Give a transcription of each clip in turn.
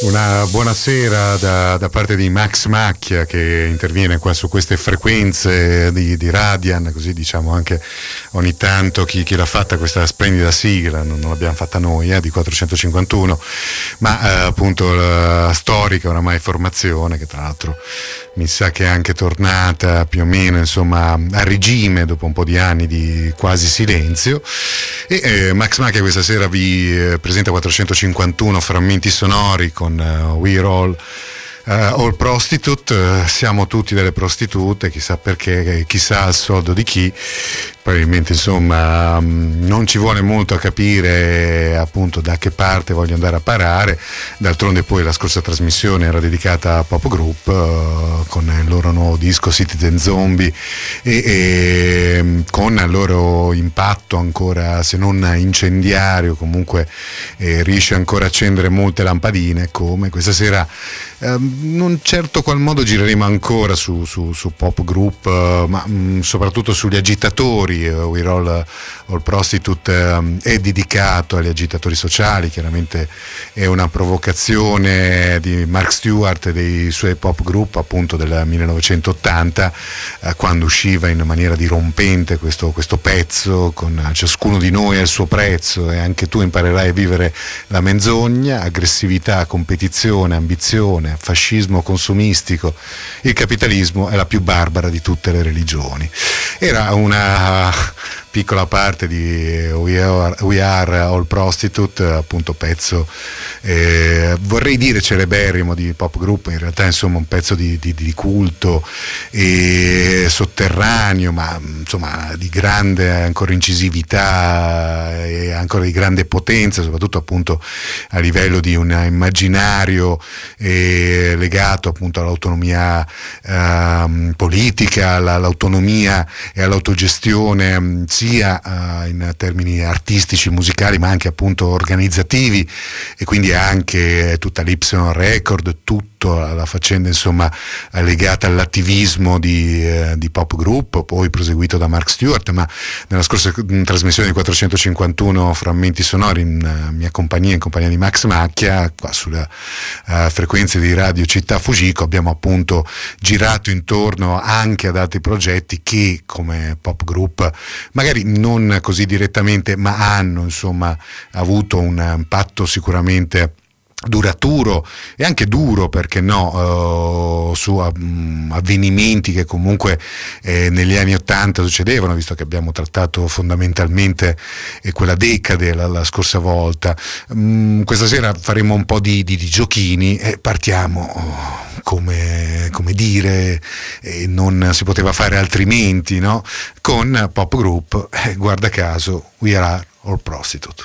Una buonasera da parte di Max Macchia, che interviene qua su queste frequenze di Radian, così diciamo anche ogni tanto chi l'ha fatta questa splendida sigla, non l'abbiamo fatta noi, di 451, ma appunto la storica oramai formazione, che tra l'altro mi sa che è anche tornata più o meno insomma a regime dopo un po' di anni di quasi silenzio. E Max Macchia questa sera vi presenta 451 frammenti sonori con We're All Prostitute. Siamo tutti delle prostitute, chissà perché, chissà il soldo di chi. Probabilmente insomma non ci vuole molto a capire appunto da che parte voglio andare a parare. D'altronde poi la scorsa trasmissione era dedicata a Pop Group con il loro nuovo disco Citizen Zombie e con il loro impatto ancora se non incendiario comunque riesce ancora a accendere molte lampadine, come questa sera non certo qual modo gireremo ancora su Pop Group, ma soprattutto sugli agitatori. We're All Prostitute è dedicato agli agitatori sociali, chiaramente è una provocazione di Mark Stewart e dei suoi Pop Group appunto del 1980, quando usciva in maniera dirompente questo pezzo con ciascuno di noi al suo prezzo e anche tu imparerai a vivere la menzogna, aggressività, competizione, ambizione, fascismo consumistico, il capitalismo è la più barbara di tutte le religioni. Era una piccola parte di We Are All Prostitute, appunto pezzo vorrei dire celeberrimo di Pop Group, in realtà insomma un pezzo di culto e sotterraneo, ma insomma di grande ancora incisività e ancora di grande potenza, soprattutto appunto a livello di un immaginario legato appunto all'autonomia politica, all'autonomia e all'autogestione sia in termini artistici, musicali, ma anche appunto organizzativi, e quindi anche tutta l'Ypsilon Record, tutta la faccenda insomma legata all'attivismo di Pop Group, poi proseguito da Mark Stewart. Ma nella scorsa trasmissione di 451 frammenti sonori in mia compagnia, in compagnia di Max Macchia, qua sulle frequenze di Radio Città Fujiko, abbiamo appunto girato intorno anche ad altri progetti che come Pop Group magari non così direttamente, ma hanno insomma avuto un impatto sicuramente duraturo e anche duro, perché no, su avvenimenti che comunque negli anni '80 succedevano, visto che abbiamo trattato fondamentalmente quella decade la scorsa volta. Questa sera faremo un po' di giochini e partiamo come dire, non si poteva fare altrimenti, no? Con Pop Group, guarda caso, We Are All Prostitute.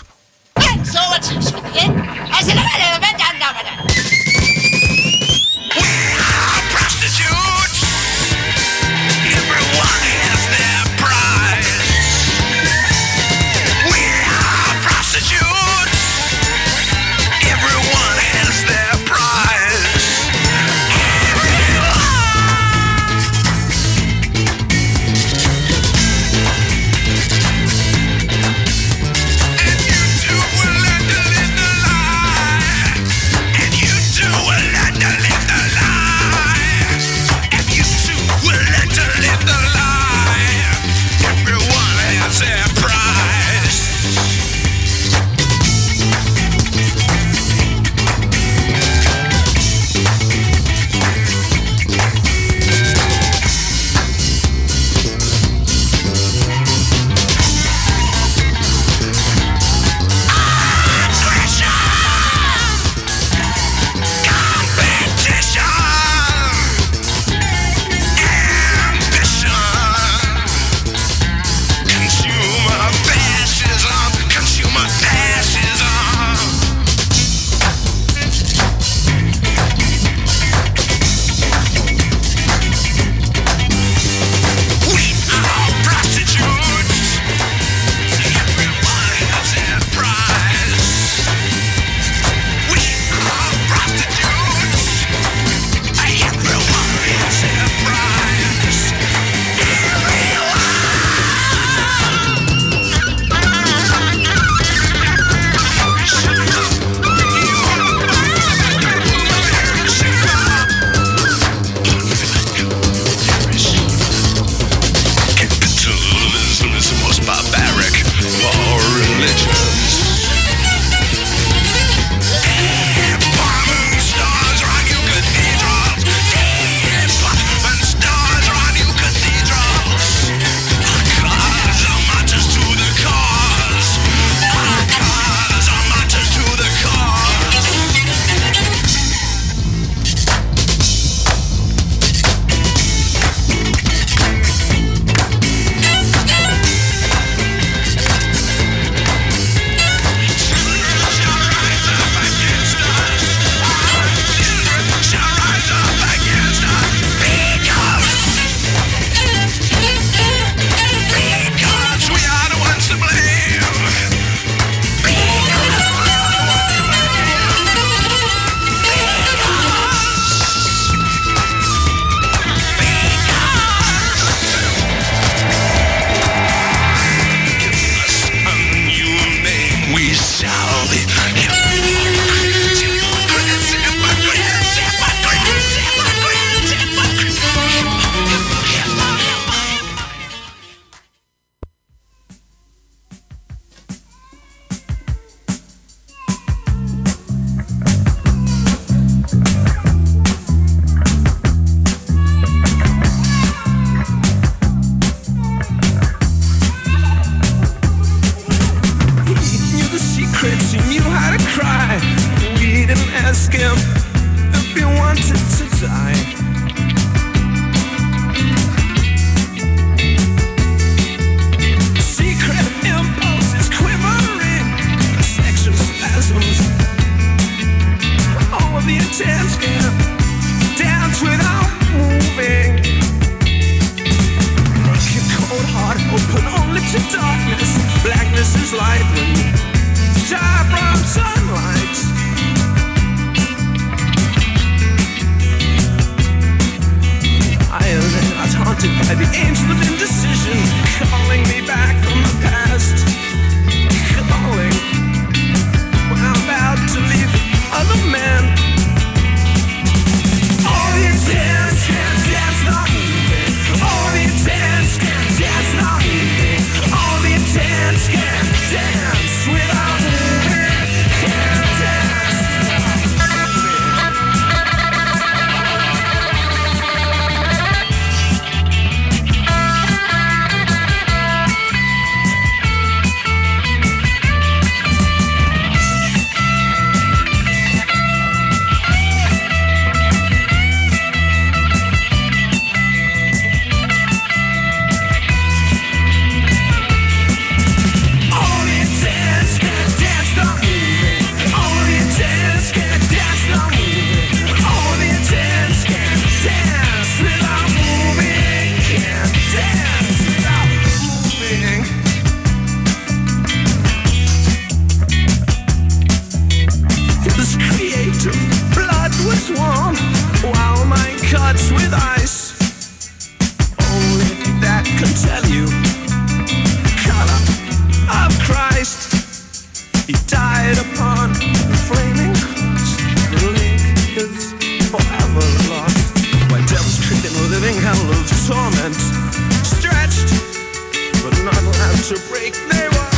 torment, stretched but not allowed to break. They were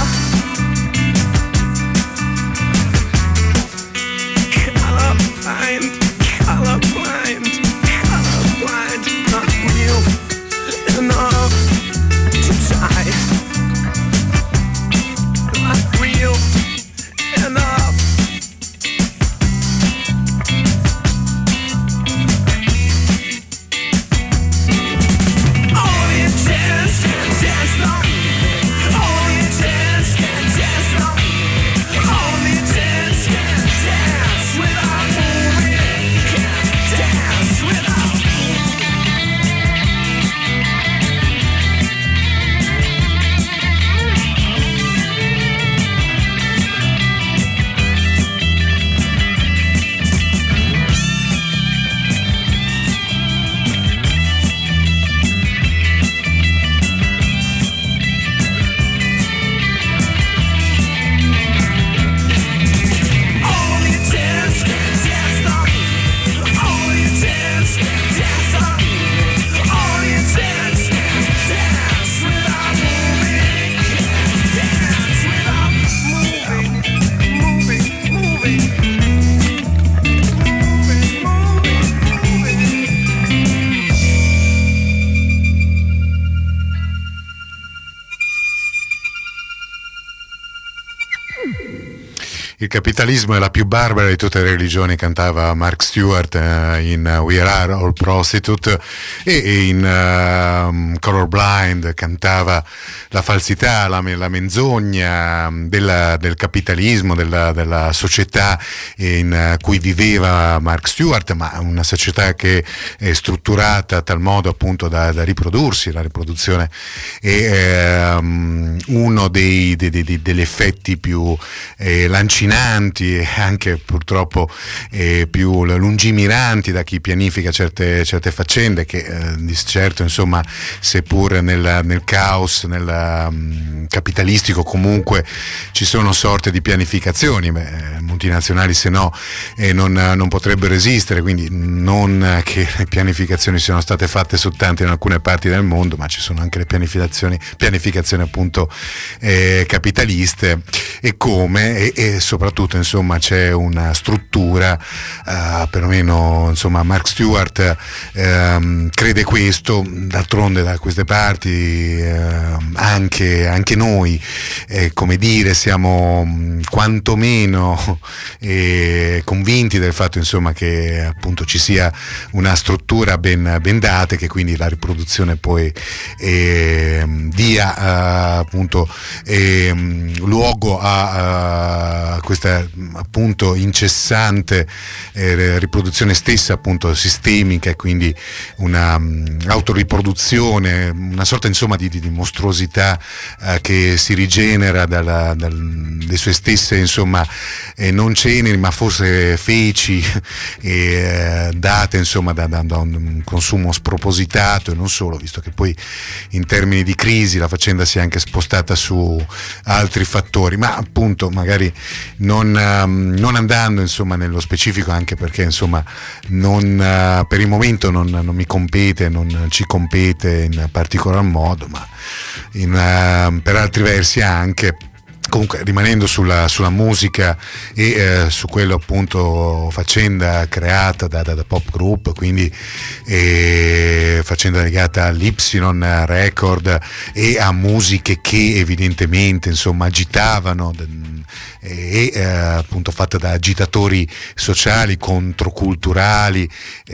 colorblind, colorblind, colorblind, not real enough to die, not real enough. Il capitalismo è la più barbara di tutte le religioni, cantava Mark Stewart in We Are All Prostitute, e in Colorblind cantava la falsità, la menzogna del capitalismo, della società in cui viveva Mark Stewart, ma una società che è strutturata a tal modo appunto da riprodursi. La riproduzione è uno degli effetti più lancinanti e anche purtroppo più lungimiranti da chi pianifica certe faccende, che di certo, insomma, seppur nel caos, nel capitalistico, comunque ci sono sorte di pianificazioni. Multinazionali se no non potrebbero esistere, quindi non che le pianificazioni siano state fatte soltanto in alcune parti del mondo, ma ci sono anche le pianificazioni appunto capitaliste, e soprattutto, insomma, c'è una struttura, perlomeno, insomma, Mark Stewart crede questo. D'altronde da queste parti anche noi, come dire, siamo quantomeno convinti del fatto, insomma, che appunto ci sia una struttura ben data, che quindi la riproduzione poi dia appunto luogo a questa appunto incessante riproduzione stessa, appunto sistemica, e quindi una autoriproduzione, una sorta, insomma, di mostruosità che si rigenera dai suoi stesse, insomma, non ceneri ma forse feci date, insomma, da un consumo spropositato, e non solo, visto che poi in termini di crisi la faccenda si è anche spostata su altri fattori, ma appunto magari non andando, insomma, nello specifico, anche perché, insomma, per il momento non mi compete, non ci compete in particolar modo, ma per altri versi anche. Comunque, rimanendo sulla musica e su quello, appunto, faccenda creata da pop group, quindi faccenda legata all'Ypsilon Record e a musiche che evidentemente, insomma, agitavano appunto fatta da agitatori sociali, controculturali,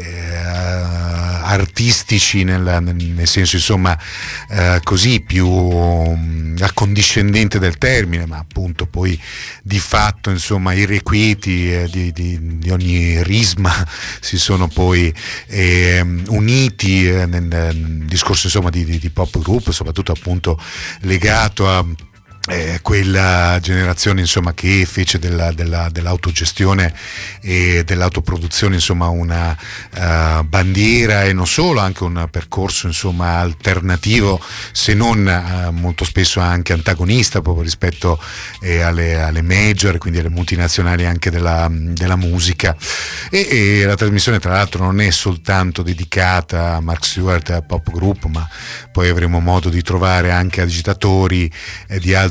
artistici nel senso, insomma, così più accondiscendente del termine, ma appunto poi di fatto, insomma, irrequieti di ogni risma si sono poi uniti nel discorso, insomma, di pop group, soprattutto appunto legato quella generazione insomma che fece dell'autogestione e dell'autoproduzione insomma una bandiera, e non solo, anche un percorso insomma alternativo, se non molto spesso anche antagonista proprio rispetto alle major, quindi alle multinazionali anche della musica. E la trasmissione tra l'altro non è soltanto dedicata a Mark Stewart e a pop group, ma poi avremo modo di trovare anche agitatori di altro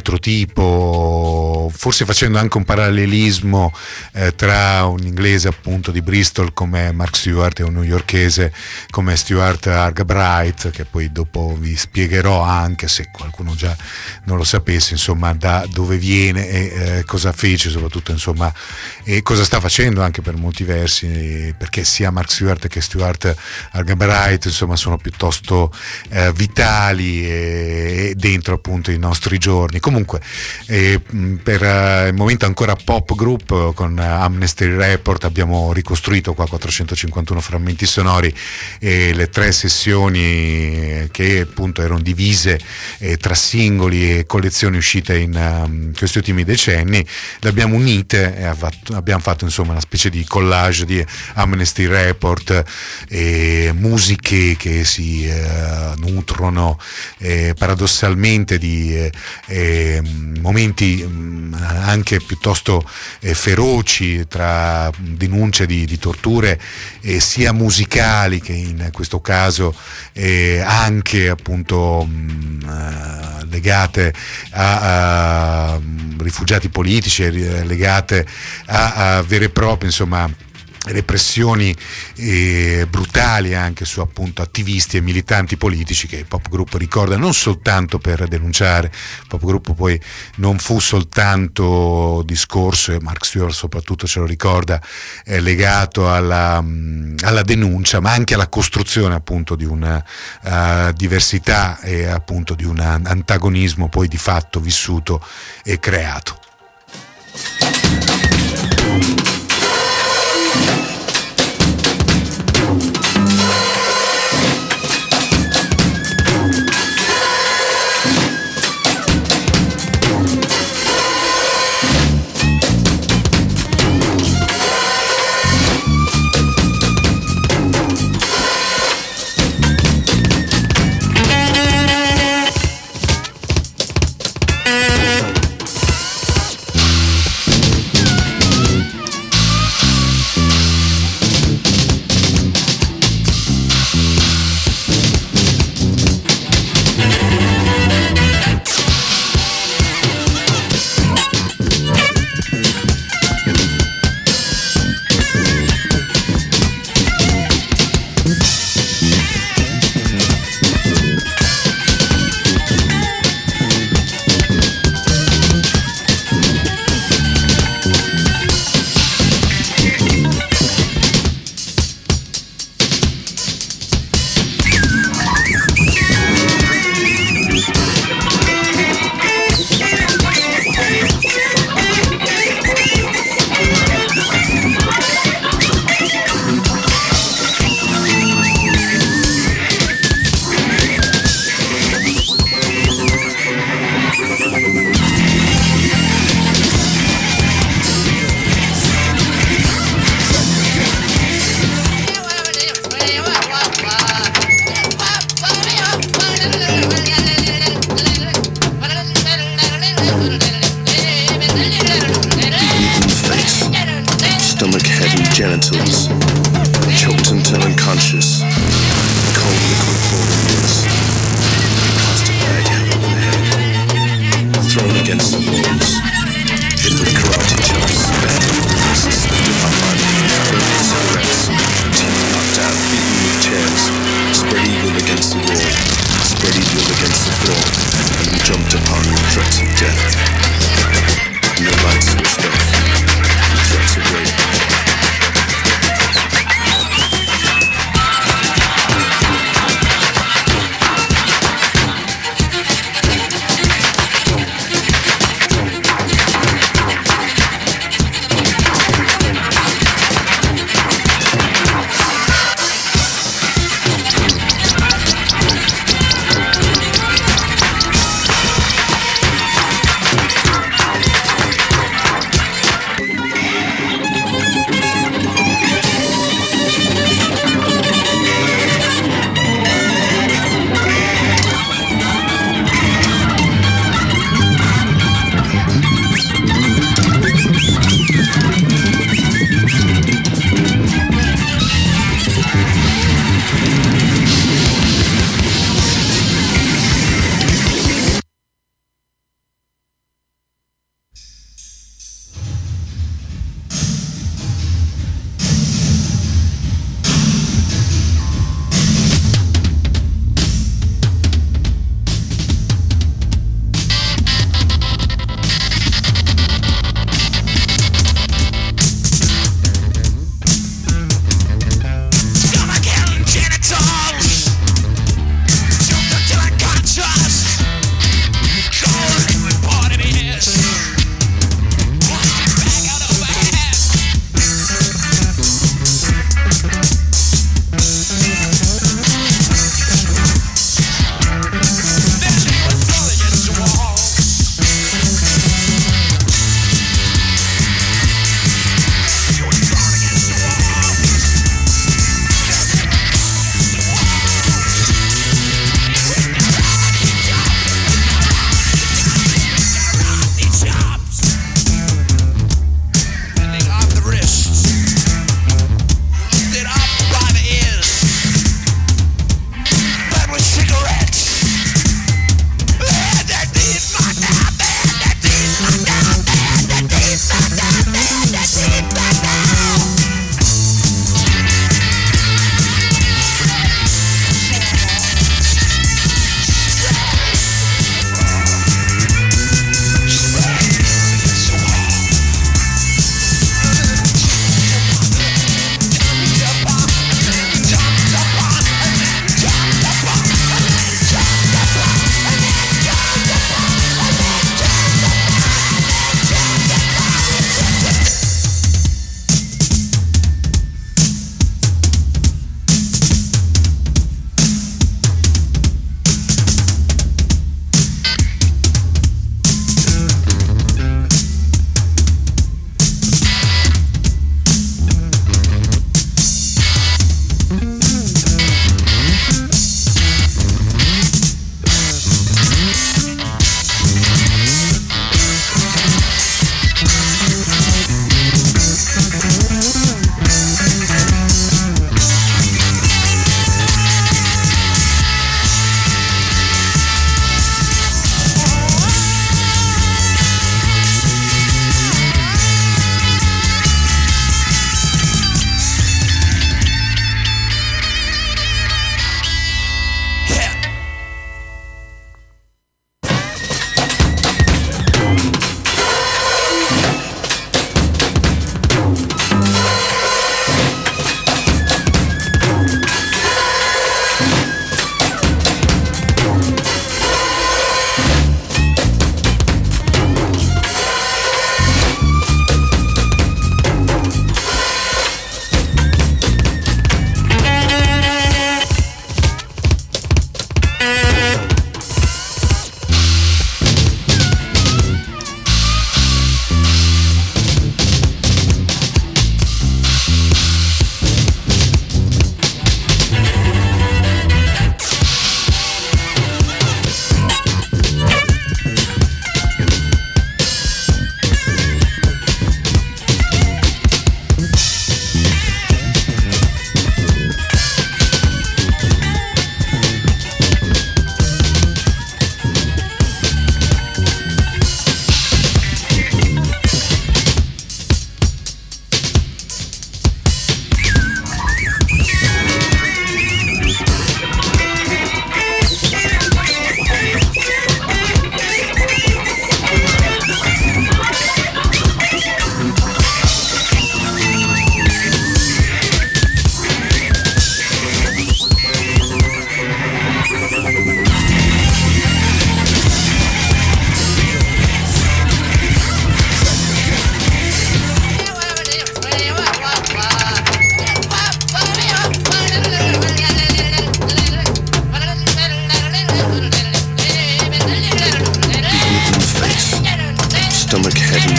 tipo, forse facendo anche un parallelismo tra un inglese appunto di Bristol come Mark Stewart e un newyorkese come Stuart Argabright, che poi dopo vi spiegherò, anche se qualcuno già non lo sapesse, insomma, da dove viene e cosa fece, soprattutto insomma, e cosa sta facendo anche per molti versi, perché sia Mark Stewart che Stuart Argabright insomma sono piuttosto vitali e dentro appunto i nostri giorni. Comunque per il momento ancora pop group, con Amnesty Report abbiamo ricostruito qua 451 frammenti sonori e le 3 sessioni che appunto erano divise tra singoli e collezioni uscite in questi ultimi decenni, le abbiamo unite e abbiamo fatto insomma una specie di collage di Amnesty Report, musiche che si nutrono paradossalmente di momenti anche piuttosto feroci, tra denunce di torture sia musicali che in questo caso anche appunto legate a rifugiati politici, legate a vere e proprie insomma repressioni brutali anche su appunto attivisti e militanti politici, che il pop group ricorda non soltanto per denunciare. Il pop group poi non fu soltanto discorso, e Mark Stewart soprattutto ce lo ricorda, legato alla denuncia, ma anche alla costruzione appunto di una diversità e appunto di un antagonismo poi di fatto vissuto e creato. genitals, choked until unconscious, cold liquid pouring years, plastic bag held over the head, thrown against the walls, hit with karate chops, bent with the wrists, lifted up by burning cigarettes, teeth knocked out, beaten with chairs, spread eagle against the wall, spread eagle against the floor, and jumped upon with threats of death. And the lights switched off, threats of rape.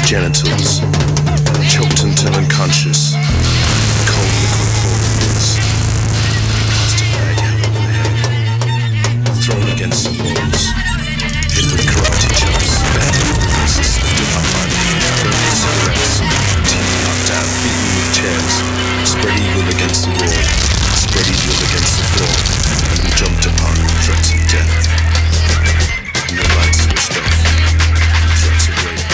genitals, choked until unconscious. Cold liquid pouring ears. Plastic bag held over the head. Thrown against the walls. Hit with karate chops. Bad wrists lifted up by burning cigarettes. Teeth knocked out, beaten with chairs. Spread eagle against the wall. Spread eagle against the floor. And then jumped upon with threats of death. And the lights switched off. Threats of rape.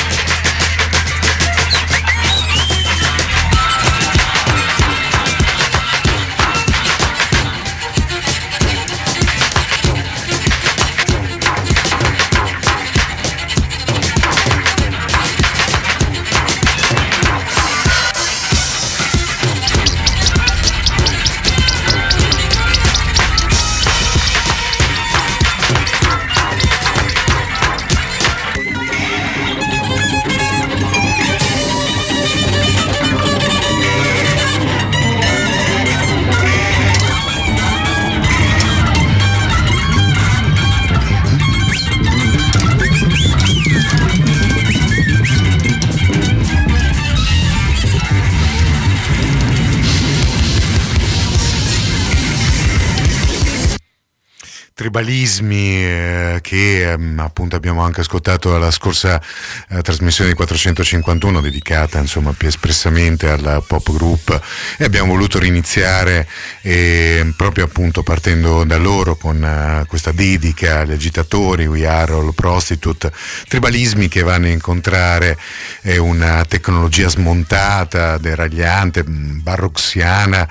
Tribalismi che appunto abbiamo anche ascoltato alla scorsa trasmissione di 451 dedicata insomma più espressamente al pop group, e abbiamo voluto riniziare proprio appunto partendo da loro con questa dedica agli agitatori, We Are All Prostitute. Tribalismi che vanno a incontrare una tecnologia smontata, deragliante, barroxiana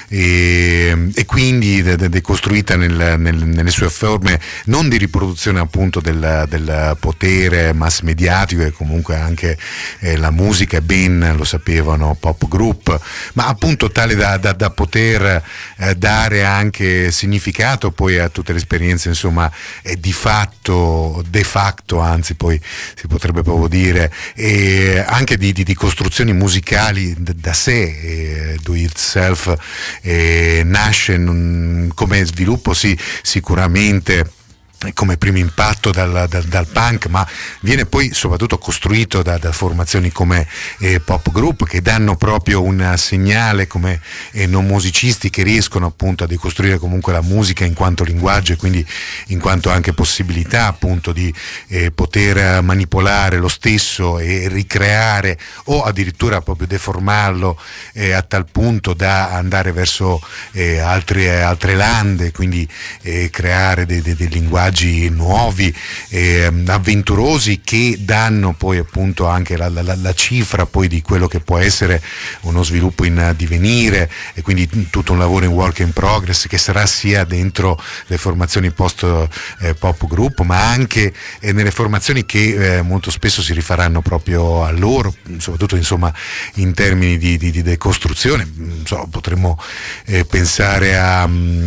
e quindi decostruita nelle sue forme non di riproduzione appunto del potere mass mediatico, e comunque anche la musica e ben lo sapevano pop group, ma appunto tale da poter dare anche significato poi a tutte le esperienze insomma di fatto, de facto anzi poi si potrebbe proprio dire, e anche di costruzioni musicali da sé, do it self, nasce come sviluppo sicuramente come primo impatto dal punk, ma viene poi soprattutto costruito da formazioni come pop group, che danno proprio un segnale come non musicisti, che riescono appunto a decostruire comunque la musica in quanto linguaggio e quindi in quanto anche possibilità appunto di poter manipolare lo stesso e ricreare o addirittura proprio deformarlo a tal punto da andare verso altre lande, quindi creare dei linguaggi nuovi, avventurosi, che danno poi appunto anche la cifra poi di quello che può essere uno sviluppo in divenire, e quindi tutto un lavoro in work in progress, che sarà sia dentro le formazioni post pop group, ma anche nelle formazioni che molto spesso si rifaranno proprio a loro, soprattutto insomma in termini di decostruzione. Potremmo pensare a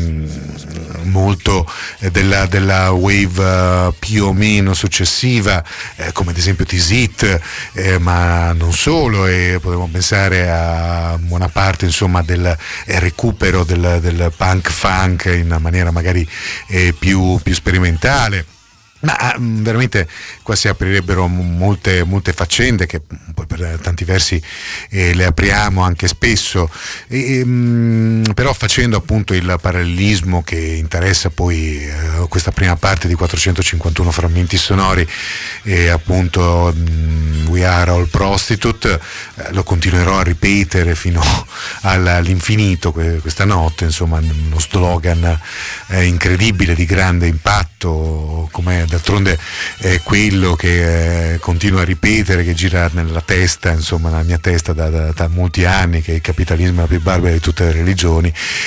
molto della wave più o meno successiva, come ad esempio This It, ma non solo, e potremmo pensare a buona parte insomma del recupero del punk funk in una maniera magari più sperimentale. Ma veramente qua si aprirebbero molte faccende che poi per tanti versi le apriamo anche spesso, però facendo appunto il parallelismo che interessa poi questa prima parte di 451 frammenti sonori, appunto We Are All Prostitute, lo continuerò a ripetere fino all'infinito questa notte, insomma uno slogan incredibile, di grande impatto, come d'altronde è quello che continuo a ripetere, che gira nella testa, insomma nella mia testa da molti anni, che il capitalismo è la più barbara di tutte le religioni,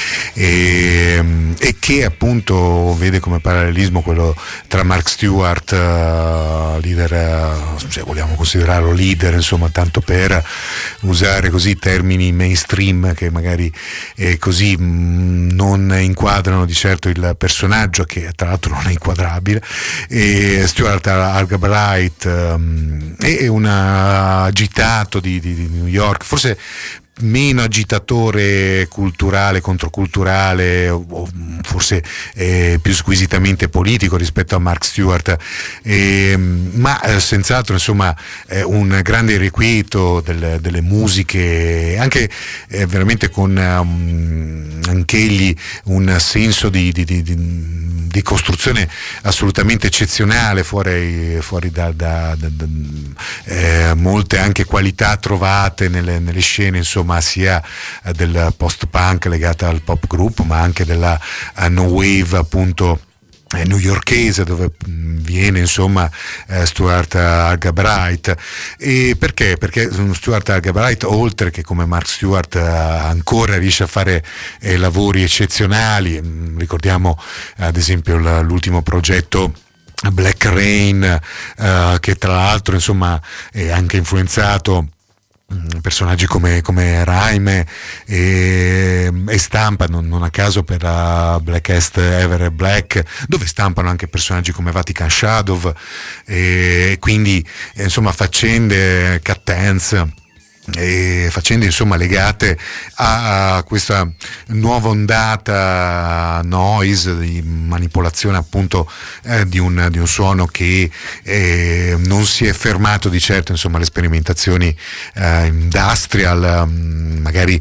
e che appunto vede come parallelismo quello tra Mark Stewart, leader, se vogliamo considerarlo leader, insomma, tanto per usare così termini mainstream che magari così non inquadrano di certo il personaggio, che tra l'altro non è inquadrabile, e Stuart Albright è un agitato di New York, forse meno agitatore culturale, controculturale, o forse più squisitamente politico rispetto a Mark Stewart, ma senz'altro insomma un grande irrequieto delle musiche, anche veramente con anch'egli un senso di costruzione assolutamente eccezionale, fuori da molte anche qualità trovate nelle scene, insomma, sia del post-punk legata al pop group, ma anche della no wave, appunto, newyorkese, dove viene insomma Stuart Algarbrite. E perché? Perché Stuart Algarbrite, oltre che come Mark Stewart, ancora riesce a fare lavori eccezionali. Ricordiamo ad esempio l'ultimo progetto Black Rain, che tra l'altro insomma è anche influenzato personaggi come Raime e Stampa, non a caso per Blackest Ever Black, dove stampano anche personaggi come Vatican Shadow, e quindi insomma faccende, Cat Dance, e faccende insomma legate a questa nuova ondata noise, di manipolazione appunto di un suono che non si è fermato di certo, insomma, le sperimentazioni industrial, magari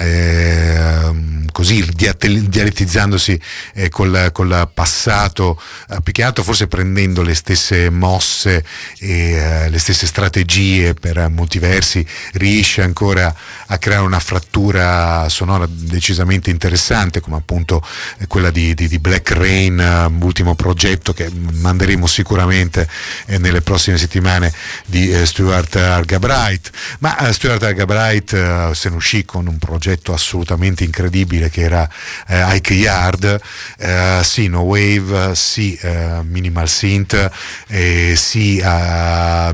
così dialettizzandosi col passato, più che altro forse prendendo le stesse mosse e le stesse strategie per molti versi, riesce ancora a creare una frattura sonora decisamente interessante, come appunto quella di Black Rain, ultimo progetto che manderemo sicuramente nelle prossime settimane, di Stuart Algarbrite. Ma Stuart Algarbrite se ne uscì con un progetto assolutamente incredibile che era Ike Yard, sì no wave, sì minimal synth, sì a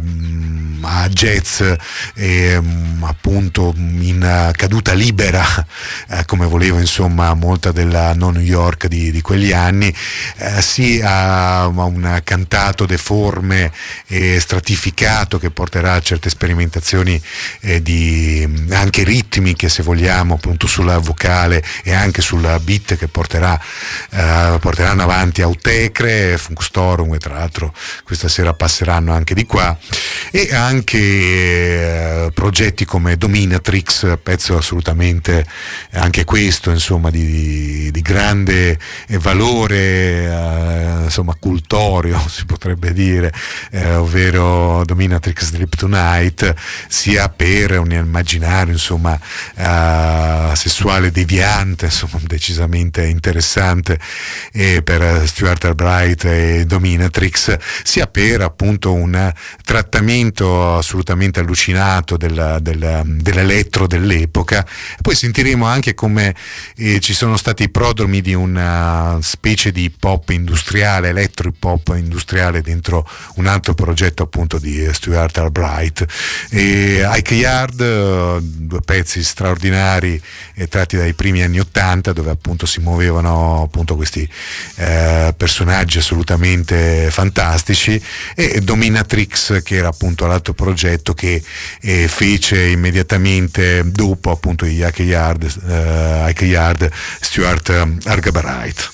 jazz, appunto in caduta libera, come voleva insomma molta della no New York di quegli anni, sì a un cantato deforme e stratificato che porterà a certe sperimentazioni anche ritmiche, se vogliamo, appunto sulla vocale e anche sulla beat, che porteranno avanti Autechre, Funkstorum, e tra l'altro questa sera passeranno anche di qua, e anche progetti come Dominatrix, pezzo assolutamente anche questo insomma di grande valore, insomma cultorio si potrebbe dire, ovvero Dominatrix Sleep Tonight, sia per un immaginario insomma sessuale deviante, insomma decisamente interessante, per Stuart Algarbrite e Dominatrix, sia per appunto un trattamento assolutamente allucinato dell'elettro dell'epoca. Poi sentiremo anche come ci sono stati i prodromi di una specie di pop industriale, elettro hip hop industriale, dentro un altro progetto appunto di Stuart Algarbrite. Ike Yard, due pezzi straordinari tratti dai primi anni '80, dove appunto si muovevano appunto questi personaggi assolutamente fantastici, e Dominatrix, che era appunto l'altro progetto che fece immediatamente dopo appunto di Ike Yard, Stuart Algarbrite.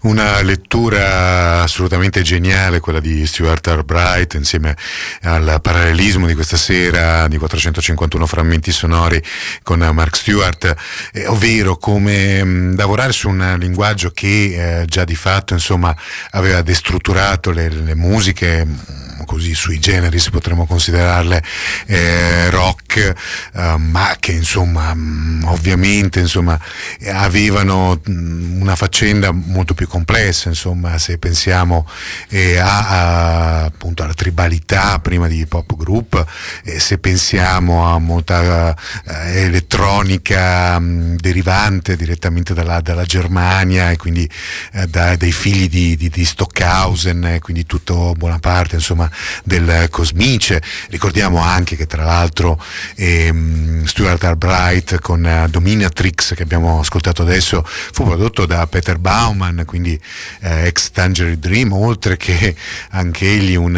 Una lettura assolutamente geniale, quella di Stuart Albright, insieme al parallelismo di questa sera di 451 frammenti sonori con Mark Stewart, ovvero come lavorare su un linguaggio che già di fatto insomma aveva destrutturato le musiche così sui generis, potremmo considerarle rock, ma che insomma ovviamente insomma avevano una faccenda molto più complessa, insomma, se pensiamo appunto alla tribalità prima di pop group, se pensiamo a molta elettronica derivante direttamente dalla Germania, e quindi dai figli di Stockhausen, quindi tutto buona parte insomma del Cosmice. Ricordiamo anche che tra l'altro Stuart Albright con Dominatrix, che abbiamo ascoltato adesso, fu prodotto da Peter Baumann, quindi ex Tangerine Dream, oltre che anche egli un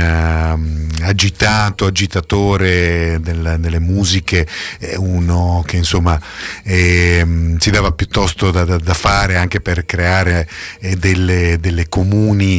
agitatore delle musiche, uno che insomma si dava piuttosto da fare anche per creare delle comuni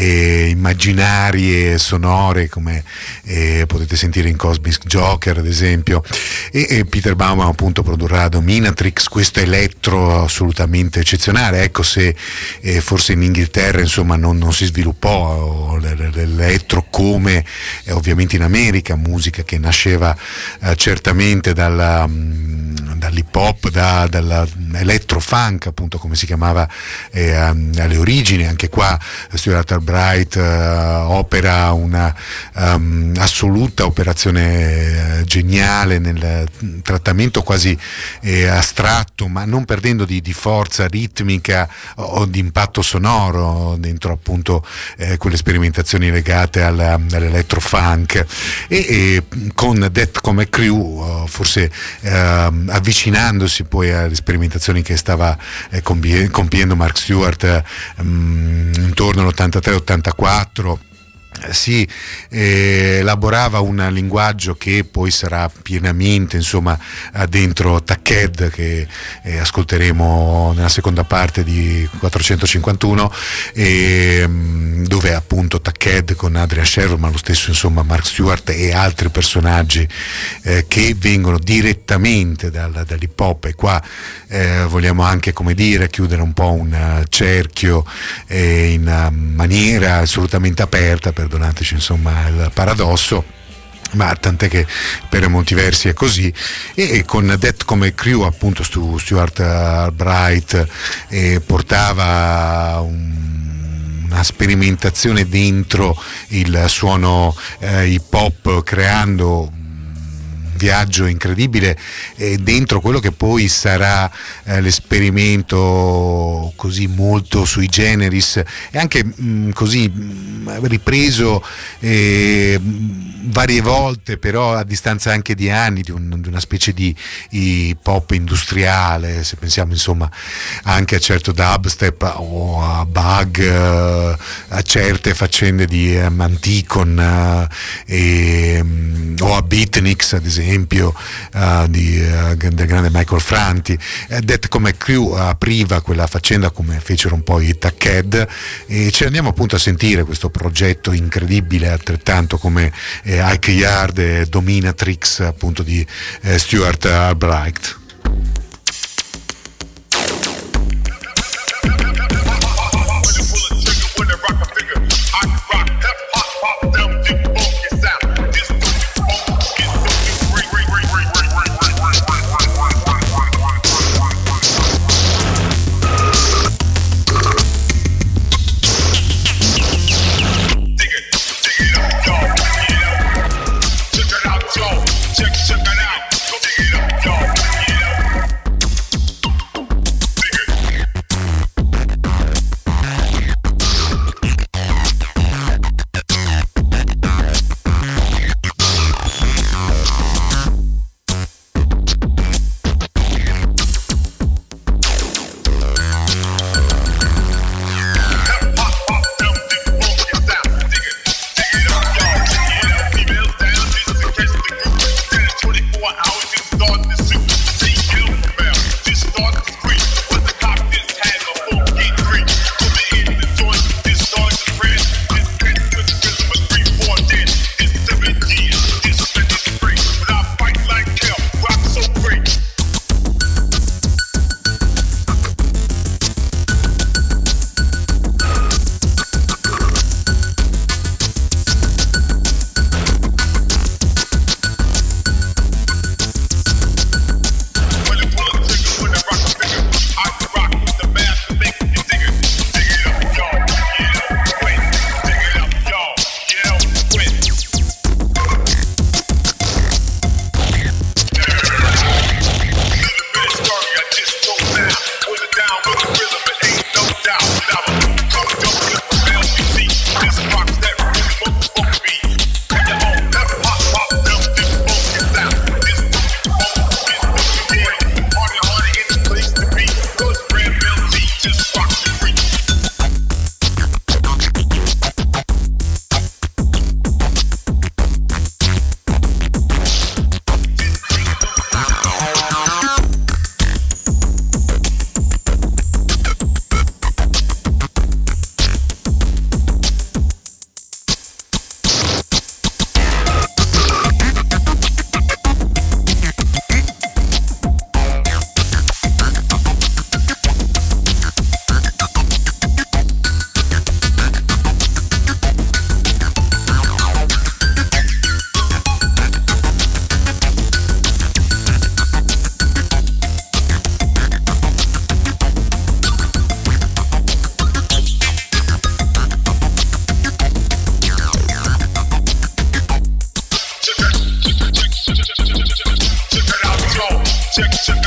immaginarie sonore, come potete sentire in Cosmic Joker ad esempio, e Peter Baumann appunto produrrà Dominatrix, questo elettro assolutamente eccezionale. Ecco, se forse in Inghilterra insomma non si sviluppò l'elettro come ovviamente in America, musica che nasceva certamente dall'hip hop, dall'elettro funk appunto, come si chiamava alle origini. Anche qua Stuart Albright opera una assoluta operazione geniale nel trattamento quasi astratto, ma non perdendo di forza ritmica o di impatto sonoro dentro appunto quelle sperimentazioni legate all'elettrofunk, e con Death come Crew forse avvicinandosi poi alle sperimentazioni che stava compiendo Mark Stewart intorno all'83-84. Si elaborava un linguaggio che poi sarà pienamente insomma dentro Takked, che ascolteremo nella seconda parte di 451, dove appunto Takked con Adrian Sherwood, ma lo stesso insomma Mark Stewart e altri personaggi che vengono direttamente dall'hip hop. E qua vogliamo anche, come dire, chiudere un po' un cerchio in maniera assolutamente aperta, perdonateci insomma il paradosso, ma tant'è che per molti versi è così. E con Death come Crew appunto Stuart Albright portava una sperimentazione dentro il suono hip hop, creando viaggio incredibile dentro quello che poi sarà l'esperimento così molto sui generis, e anche così ripreso varie volte, però a distanza anche di anni, di una specie di pop industriale, se pensiamo insomma anche a certo dubstep o a Bug, a certe faccende di Manticon o a Beatniks ad esempio, del grande Michael Franti. Death come Crew apriva quella faccenda, come fecero un po' i Takked, e ci andiamo appunto a sentire questo progetto incredibile, altrettanto come Ike Yard e Dominatrix appunto di Stuart Albright. Check it out. Go dig it up, y'all. check.